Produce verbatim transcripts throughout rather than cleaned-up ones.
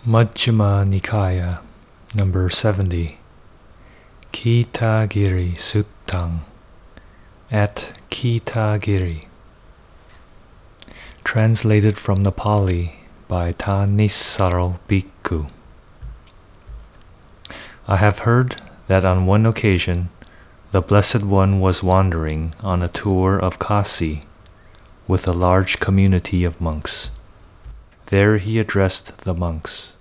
Majjhima Nikaya, number seventy, Kitagiri Suttang, at Kitagiri. Translated from the Pali by Thanissaro Bhikkhu. I have heard that on one occasion the Blessed One was wandering on a tour of Kasi with a large community of monks. There he addressed the monks.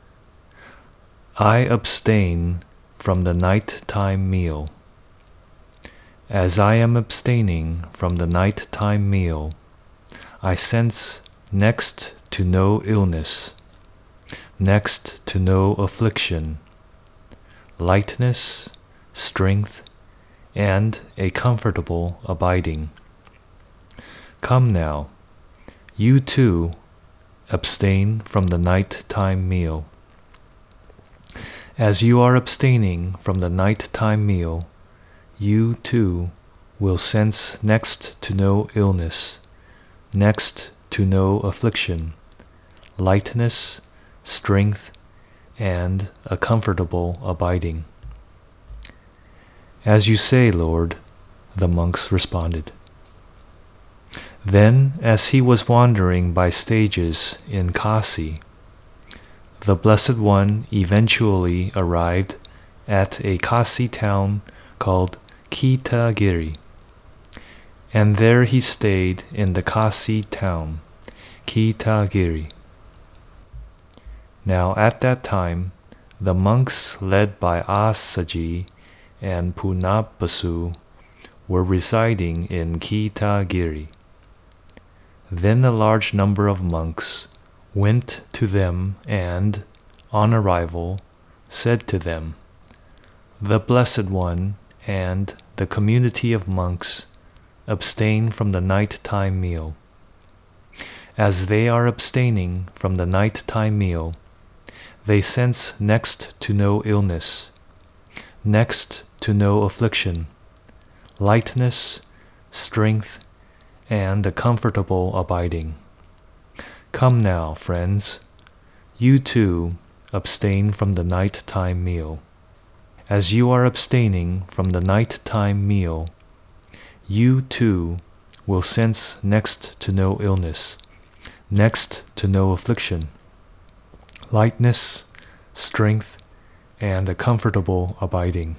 I abstain from the night-time meal. As I am abstaining from the night-time meal, I sense next to no illness, next to no affliction, lightness, strength, and a comfortable abiding. Come now, you too abstain from the night-time meal. As you are abstaining from the night-time meal, you too will sense next to no illness, next to no affliction, lightness, strength, and a comfortable abiding. As you say, Lord, the monks responded. Then, as he was wandering by stages in Kasi, the Blessed One eventually arrived at a Kasi town called Kitagiri, and there he stayed in the Kasi town, Kitagiri. Now at that time, the monks led by Assaji and Punabasu were residing in Kitagiri. Then a large number of monks went to them and, on arrival, said to them, The Blessed One and the community of monks abstain from the night-time meal. As they are abstaining from the night-time meal, they sense next to no illness, next to no affliction, lightness, strength, and a comfortable abiding. Come now, friends, you too abstain from the night-time meal. As you are abstaining from the night-time meal, you too will sense next to no illness, next to no affliction, lightness, strength, and a comfortable abiding.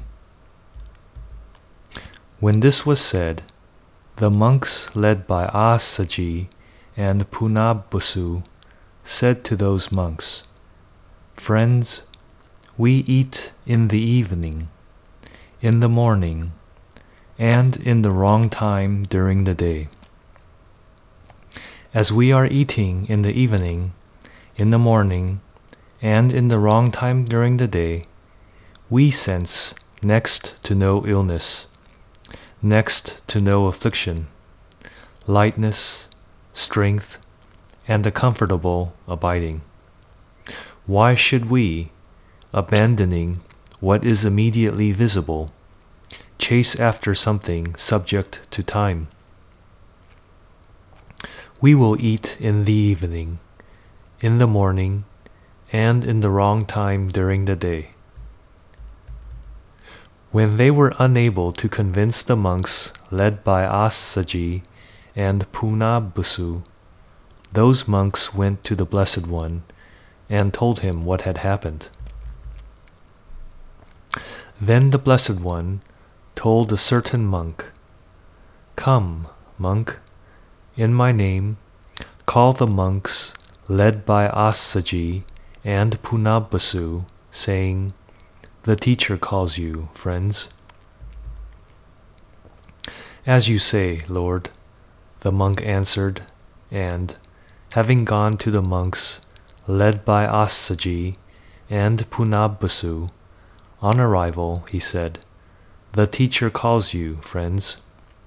When this was said, the monks led by Assaji and Punabasu said to those monks, Friends, we eat in the evening, in the morning, and in the wrong time during the day. As we are eating in the evening, in the morning, and in the wrong time during the day, we sense next to no illness, next to no affliction, lightness, strength, and a comfortable abiding. Why should we, abandoning what is immediately visible, chase after something subject to time? We will eat in the evening, in the morning, and in the wrong time during the day. When they were unable to convince the monks led by Assaji and Punabasu, those monks went to the Blessed One and told him what had happened. Then the Blessed One told a certain monk, Come, monk, in my name, call the monks led by Assaji and Punabasu, saying, The teacher calls you, friends. As you say, Lord, the monk answered, and, having gone to the monks led by Assaji and Punabasu, on arrival, he said, The teacher calls you, friends.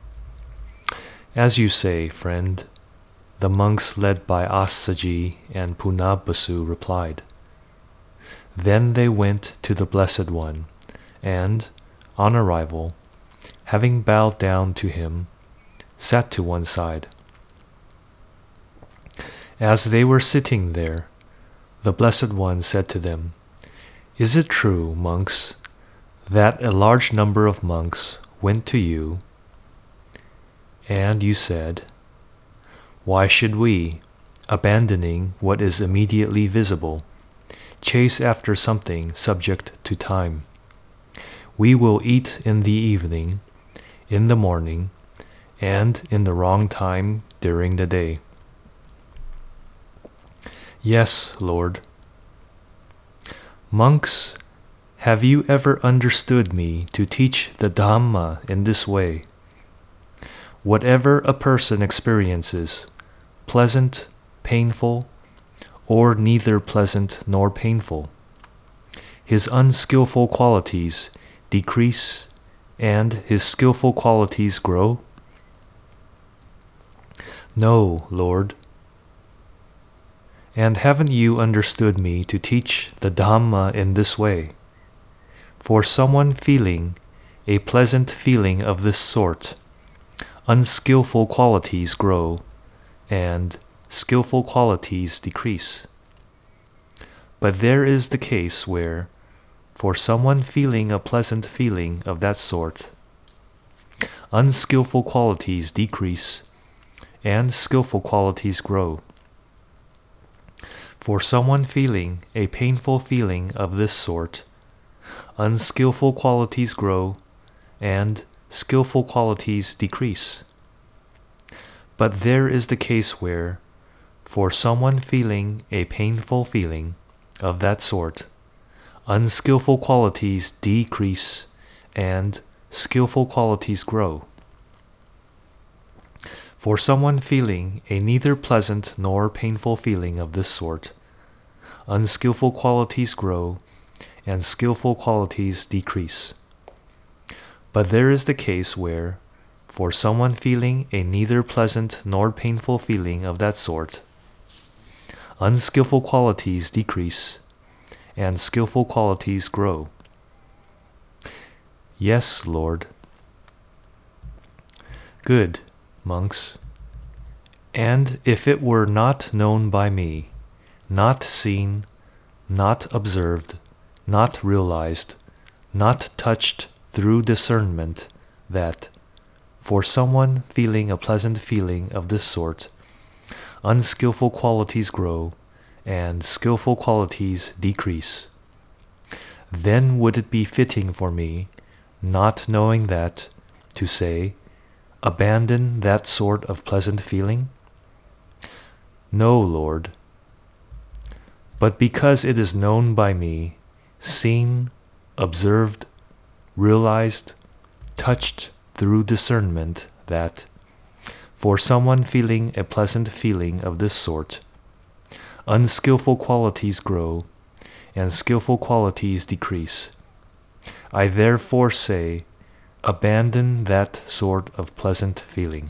As you say, friend, the monks led by Assaji and Punabasu replied. Then they went to the Blessed One, and, on arrival, having bowed down to him, sat to one side. As they were sitting there, The Blessed One said to them, "Is it true, monks, that a large number of monks went to you, and you said, 'Why should we, abandoning what is immediately visible, chase after something subject to time? We will eat in the evening, in the morning, and in the wrong time during the day?' Yes, Lord. Monks, have you ever understood me to teach the Dhamma in this way? Whatever a person experiences, pleasant, painful, or neither pleasant nor painful, his unskillful qualities decrease and his skillful qualities grow? No, Lord. And haven't you understood me to teach the Dhamma in this way? For someone feeling a pleasant feeling of this sort, unskillful qualities grow, and skillful qualities decrease. But there is the case where, for someone feeling a pleasant feeling of that sort, unskillful qualities decrease, and skillful qualities grow. For someone feeling a painful feeling of this sort, unskillful qualities grow, and skillful qualities decrease. But there is the case where, for someone feeling a painful feeling of that sort, unskillful qualities decrease, and skillful qualities grow. For someone feeling a neither pleasant nor painful feeling of this sort, unskillful qualities grow, and skillful qualities decrease. But there is the case where, for someone feeling a neither pleasant nor painful feeling of that sort, unskillful qualities decrease, and skillful qualities grow. Yes, Lord. Good, monks. And if it were not known by me, not seen, not observed, not realized, not touched through discernment, that, for someone feeling a pleasant feeling of this sort, unskillful qualities grow, and skillful qualities decrease, then would it be fitting for me, not knowing that, to say, abandon that sort of pleasant feeling? No, Lord. But because it is known by me, seen, observed, realized, touched through discernment, that, for someone feeling a pleasant feeling of this sort, unskillful qualities grow, and skillful qualities decrease, I therefore say, abandon that sort of pleasant feeling.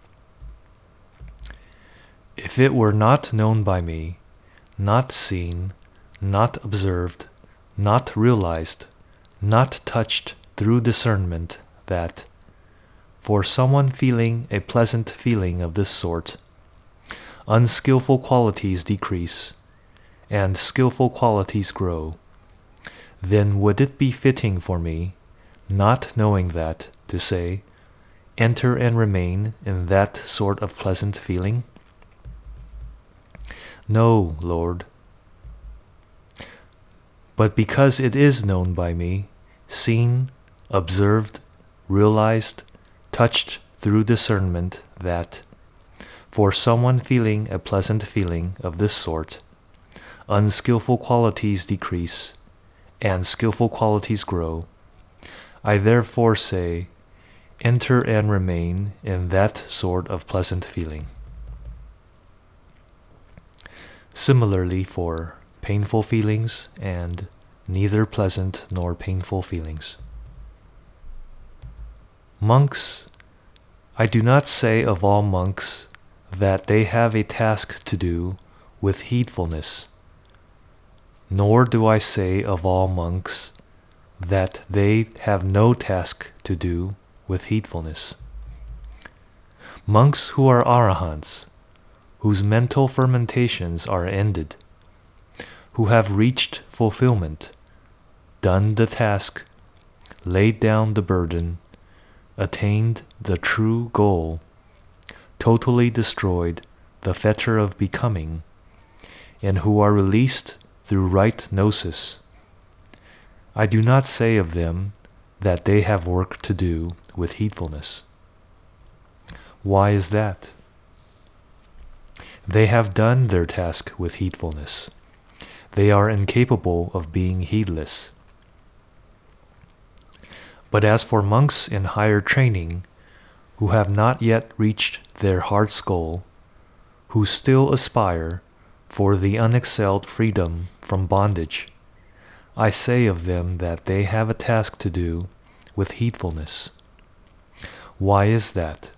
If it were not known by me, not seen, not observed, not realized, not touched through discernment, that, for someone feeling a pleasant feeling of this sort, unskillful qualities decrease, and skillful qualities grow, then would it be fitting for me, not knowing that, to say, enter and remain in that sort of pleasant feeling? No, Lord. But because it is known by me, seen, observed, realized, touched through discernment, that, for someone feeling a pleasant feeling of this sort, unskillful qualities decrease, and skillful qualities grow, I therefore say, enter and remain in that sort of pleasant feeling. Similarly for painful feelings and neither pleasant nor painful feelings. Monks, I do not say of all monks that they have a task to do with heedfulness, nor do I say of all monks that they have no task to do with heedfulness. Monks who are arahants, whose mental fermentations are ended, who have reached fulfillment, done the task, laid down the burden, attained the true goal, totally destroyed the fetter of becoming, and who are released through right gnosis. I do not say of them that they have work to do with heedfulness. Why is that? They have done their task with heedfulness. They are incapable of being heedless. But as for monks in higher training, who have not yet reached their heart's goal, who still aspire for the unexcelled freedom from bondage, I say of them that they have a task to do with heedfulness. Why is that?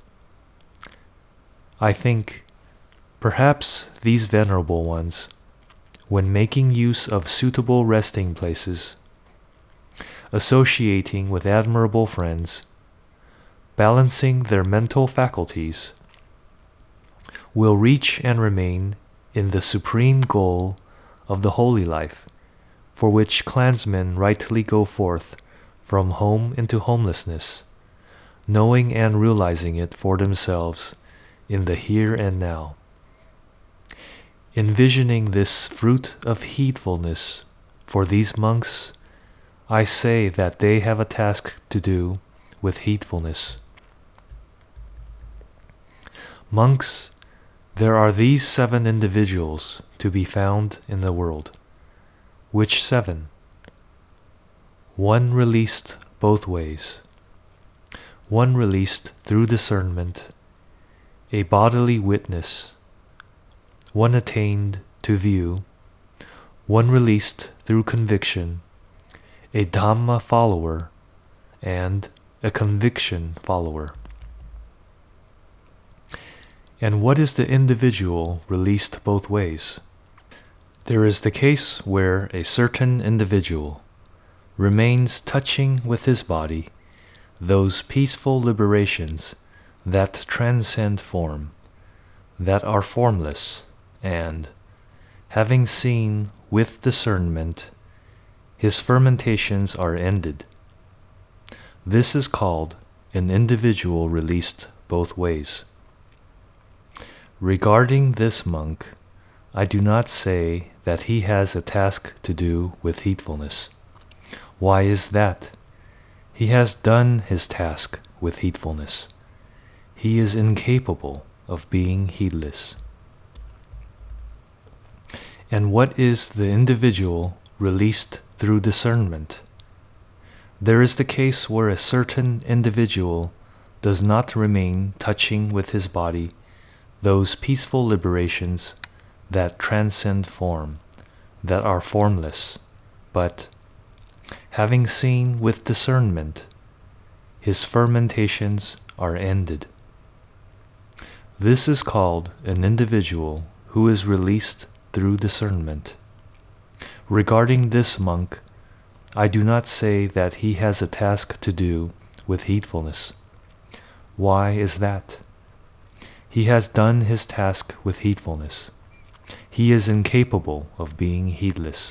I think perhaps these venerable ones, when making use of suitable resting places, associating with admirable friends, balancing their mental faculties, will reach and remain in the supreme goal of the holy life, for which clansmen rightly go forth from home into homelessness, knowing and realizing it for themselves in the here and now. Envisioning this fruit of heedfulness for these monks, I say that they have a task to do with heedfulness. Monks, there are these seven individuals to be found in the world. Which seven? One released both ways. One released through discernment, a bodily witness. One attained to view. One released through conviction, a Dhamma follower, and a conviction follower. And what is the individual released both ways? There is the case where a certain individual remains touching with his body those peaceful liberations that transcend form, that are formless, and, having seen with discernment, his fermentations are ended. This is called an individual released both ways. Regarding this monk, I do not say that he has a task to do with heedfulness. Why is that? He has done his task with heedfulness. He is incapable of being heedless. And what is the individual released through discernment? There is the case where a certain individual does not remain touching with his body those peaceful liberations that transcend form, that are formless, but, having seen with discernment, his fermentations are ended. This is called an individual who is released through discernment. Regarding this monk, I do not say that he has a task to do with heedfulness. Why is that? He has done his task with heedfulness. He is incapable of being heedless.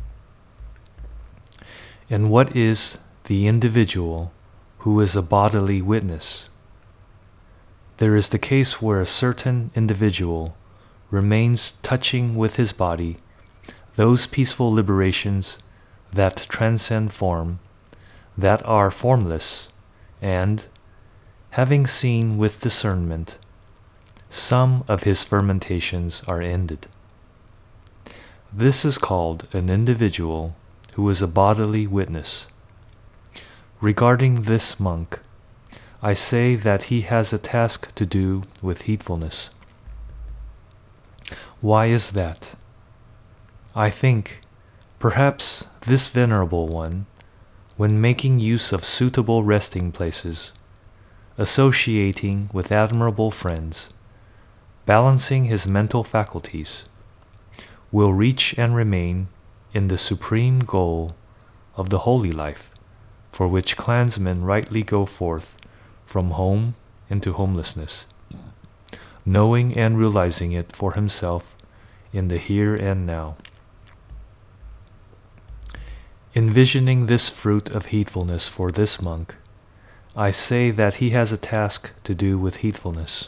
And what is the individual who is a bodily witness? There is the case where a certain individual remains touching with his body those peaceful liberations that transcend form, that are formless, and, having seen with discernment, some of his fermentations are ended. This is called an individual who is a bodily witness. Regarding this monk, I say that he has a task to do with heedfulness. Why is that? I think, perhaps this venerable one, when making use of suitable resting places, associating with admirable friends, balancing his mental faculties, will reach and remain in the supreme goal of the holy life, for which clansmen rightly go forth from home into homelessness, knowing and realizing it for himself in the here and now. Envisioning this fruit of heedfulness for this monk, I say that he has a task to do with heedfulness.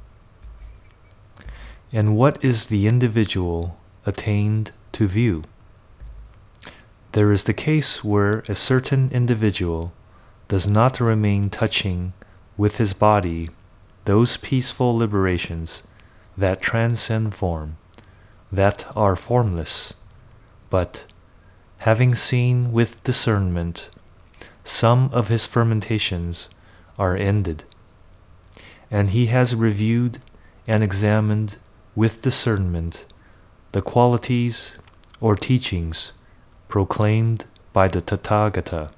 And what is the individual attained to view? There is the case where a certain individual does not remain touching with his body those peaceful liberations that transcend form, that are formless, but, having seen with discernment, some of his fermentations are ended, and he has reviewed and examined with discernment the qualities or teachings proclaimed by the Tathagata.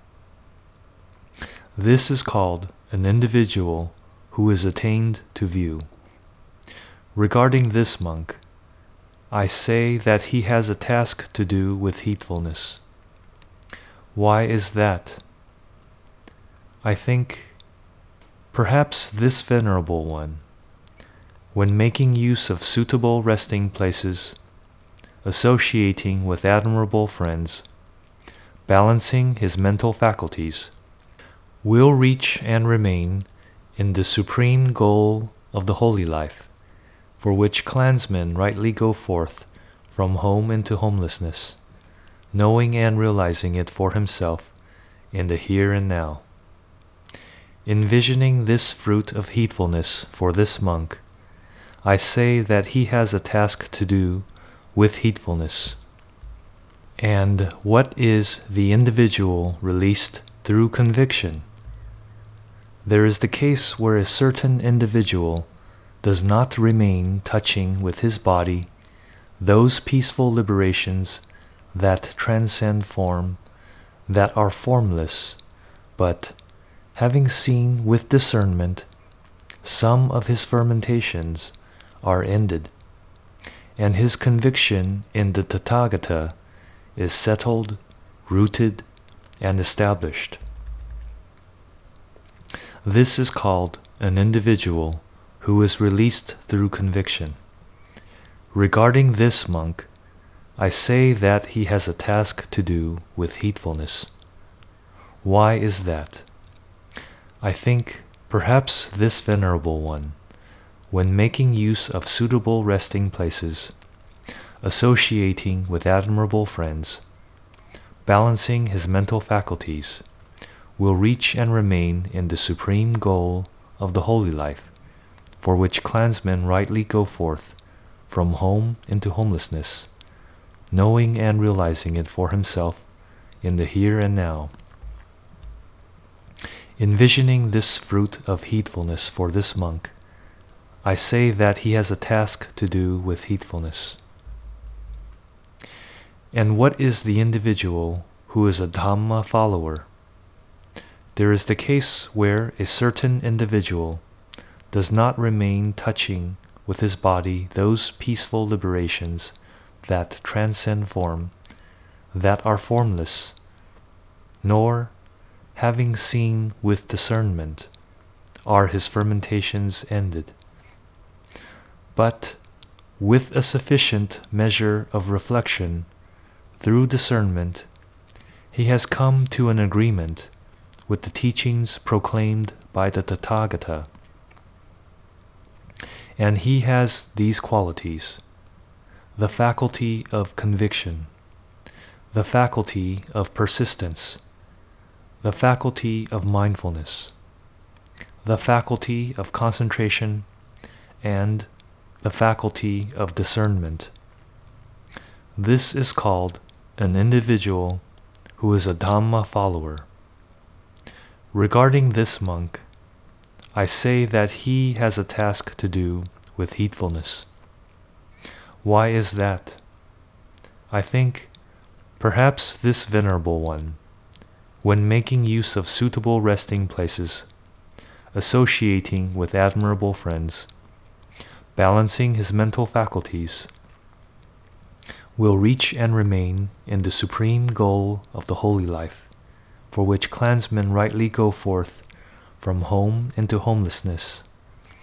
This is called an individual who is attained to view. Regarding this monk, I say that he has a task to do with heedfulness. Why is that? I think perhaps this venerable one, when making use of suitable resting places, associating with admirable friends, balancing his mental faculties, will reach and remain in the supreme goal of the holy life, for which clansmen rightly go forth from home into homelessness, knowing and realizing it for himself in the here and now. Envisioning this fruit of heedfulness for this monk, I say that he has a task to do with heedfulness. And what is the individual released through conviction? There is the case where a certain individual does not remain touching with his body those peaceful liberations that transcend form, that are formless, but, having seen with discernment, some of his fermentations are ended, and his conviction in the Tathagata is settled, rooted, and established. This is called an individual who is released through conviction. Regarding this monk, I say that he has a task to do with heedfulness. Why is that? I think perhaps this venerable one, when making use of suitable resting places, associating with admirable friends, balancing his mental faculties, will reach and remain in the supreme goal of the holy life, for which clansmen rightly go forth from home into homelessness, knowing and realizing it for himself in the here and now. Envisioning this fruit of heedfulness for this monk, I say that he has a task to do with heedfulness. And what is the individual who is a Dhamma follower? There is the case where a certain individual does not remain touching with his body those peaceful liberations that transcend form, that are formless, nor, having seen with discernment, are his fermentations ended. But, with a sufficient measure of reflection, through discernment, he has come to an agreement with the teachings proclaimed by the Tathagata. And he has these qualities: the faculty of conviction, the faculty of persistence, the faculty of mindfulness, the faculty of concentration, and the faculty of discernment. This is called an individual who is a Dhamma follower. Regarding this monk, I say that he has a task to do with heedfulness. Why is that? I think perhaps this venerable one, when making use of suitable resting places, associating with admirable friends, balancing his mental faculties, will reach and remain in the supreme goal of the holy life, for which clansmen rightly go forth from home into homelessness,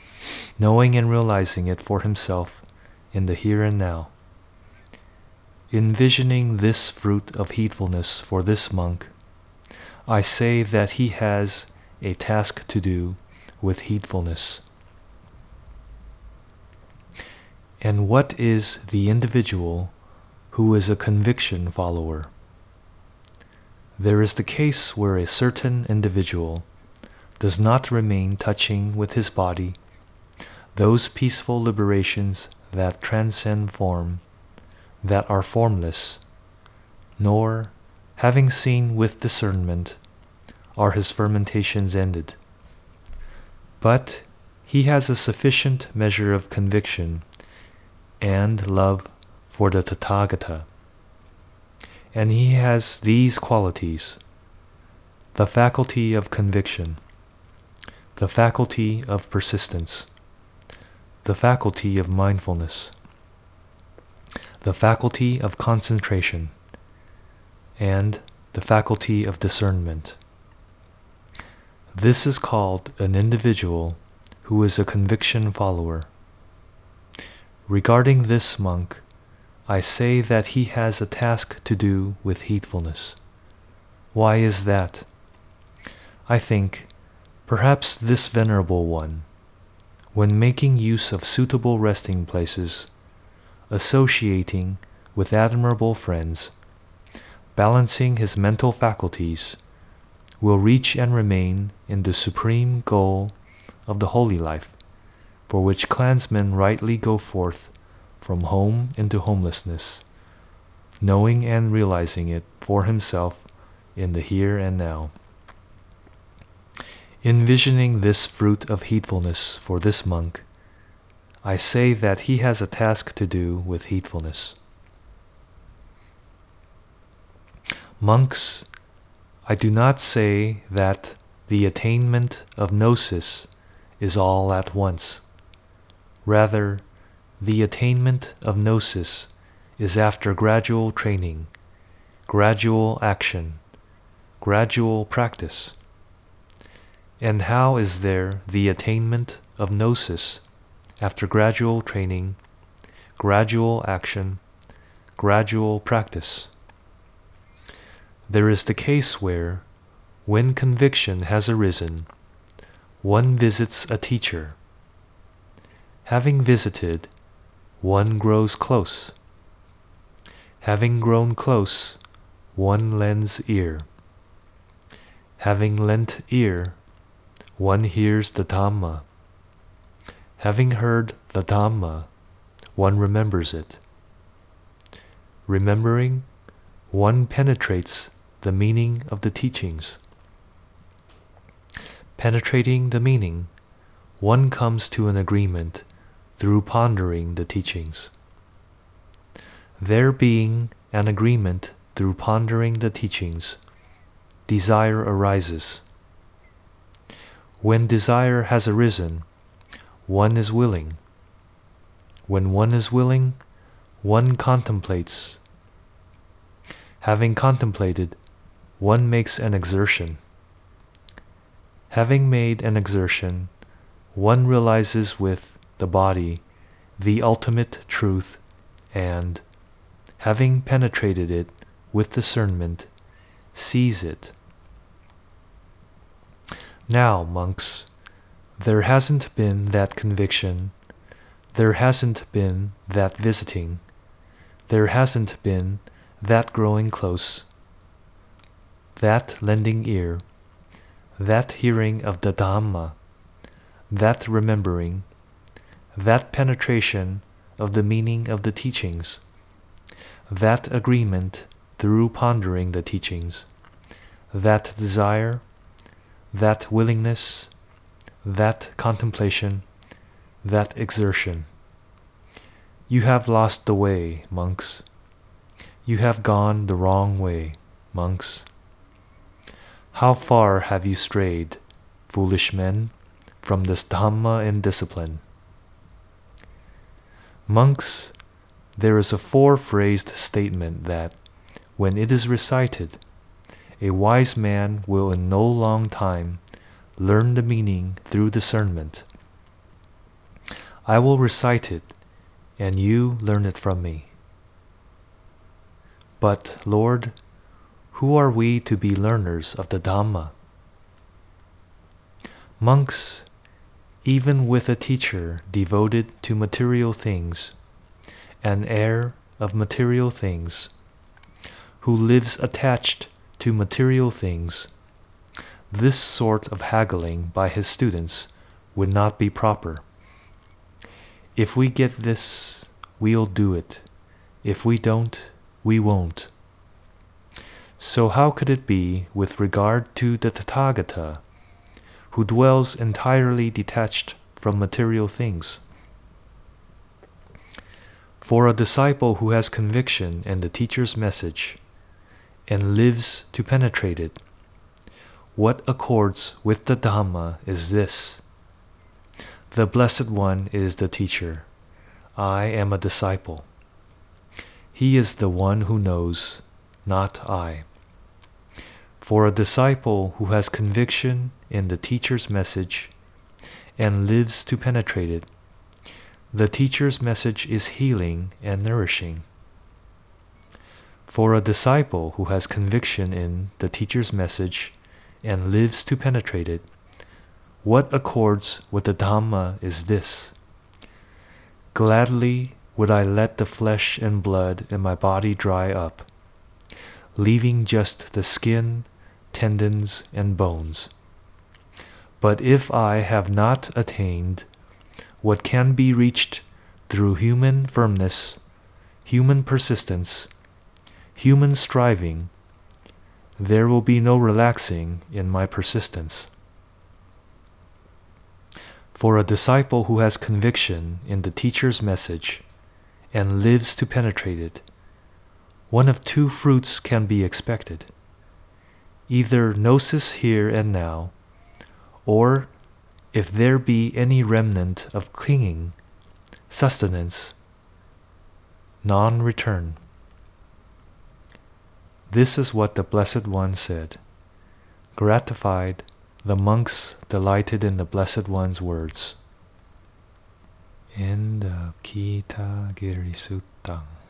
knowing and realizing it for himself in the here and now. envisioning this fruit of heedfulness for this monk, I say that he has a task to do with heedfulness. And what is the individual who is a conviction follower? There is the case where a certain individual does not remain touching with his body those peaceful liberations that transcend form, that are formless, nor, having seen with discernment, are his fermentations ended. But he has a sufficient measure of conviction and love for the Tathagata, and he has these qualities: the faculty of conviction, the faculty of persistence, the faculty of mindfulness, the faculty of concentration, and the faculty of discernment. This is called an individual who is a conviction follower. Regarding this monk, I say that he has a task to do with heedfulness. Why is that? I think, perhaps this venerable one, when making use of suitable resting places, associating with admirable friends, balancing his mental faculties, will reach and remain in the supreme goal of the holy life, for which clansmen rightly go forth from home into homelessness, knowing and realizing it for himself in the here and now. Envisioning this fruit of heedfulness for this monk, I say that he has a task to do with heedfulness. Monks, I do not say that the attainment of gnosis is all at once. Rather, the attainment of gnosis is after gradual training, gradual action, gradual practice. And how is there the attainment of gnosis after gradual training, gradual action, gradual practice? There is the case where, when conviction has arisen, one visits a teacher. Having visited, one grows close. Having grown close, one lends ear. Having lent ear, one hears the Dhamma. Having heard the Dhamma, one remembers it. Remembering, one penetrates the meaning of the teachings. Penetrating the meaning, one comes to an agreement through pondering the teachings. There being an agreement through pondering the teachings, desire arises. When desire has arisen, one is willing. When one is willing, one contemplates. Having contemplated, one makes an exertion. Having made an exertion, one realizes with the body the ultimate truth and, having penetrated it with discernment, sees it. Now, monks, there hasn't been that conviction, there hasn't been that visiting, there hasn't been that growing close, that lending ear, that hearing of the Dhamma, that remembering, that penetration of the meaning of the teachings, that agreement through pondering the teachings, that desire, that willingness, that contemplation, that exertion. You have lost the way, monks. You have gone the wrong way, monks. How far have you strayed, foolish men, from this Dhamma and discipline? Monks, there is a four-phrased statement that, when it is recited, a wise man will in no long time learn the meaning through discernment. I will recite it, and you learn it from me. But, Lord, who are we to be learners of the Dhamma? Monks, even with a teacher devoted to material things, an heir of material things, who lives attached to material things, this sort of haggling by his students would not be proper. If we get this, we'll do it. If we don't, we won't. So how could it be with regard to the Tathagata, who dwells entirely detached from material things? For a disciple who has conviction in the teacher's message and lives to penetrate it, what accords with the Dhamma is this: the Blessed One is the teacher. I am a disciple. He is the one who knows, not I. For a disciple who has conviction in the teacher's message and lives to penetrate it, the teacher's message is healing and nourishing. For a disciple who has conviction in the teacher's message and lives to penetrate it, what accords with the Dhamma is this: gladly would I let the flesh and blood in my body dry up, leaving just the skin, tendons, and bones. But if I have not attained what can be reached through human firmness, human persistence, human striving, there will be no relaxing in my persistence. For a disciple who has conviction in the teacher's message and lives to penetrate it, one of two fruits can be expected: either gnosis here and now, or, if there be any remnant of clinging, sustenance, non-return. This is what the Blessed One said. Gratified, the monks delighted in the Blessed One's words. End of Kitagiri Sutta.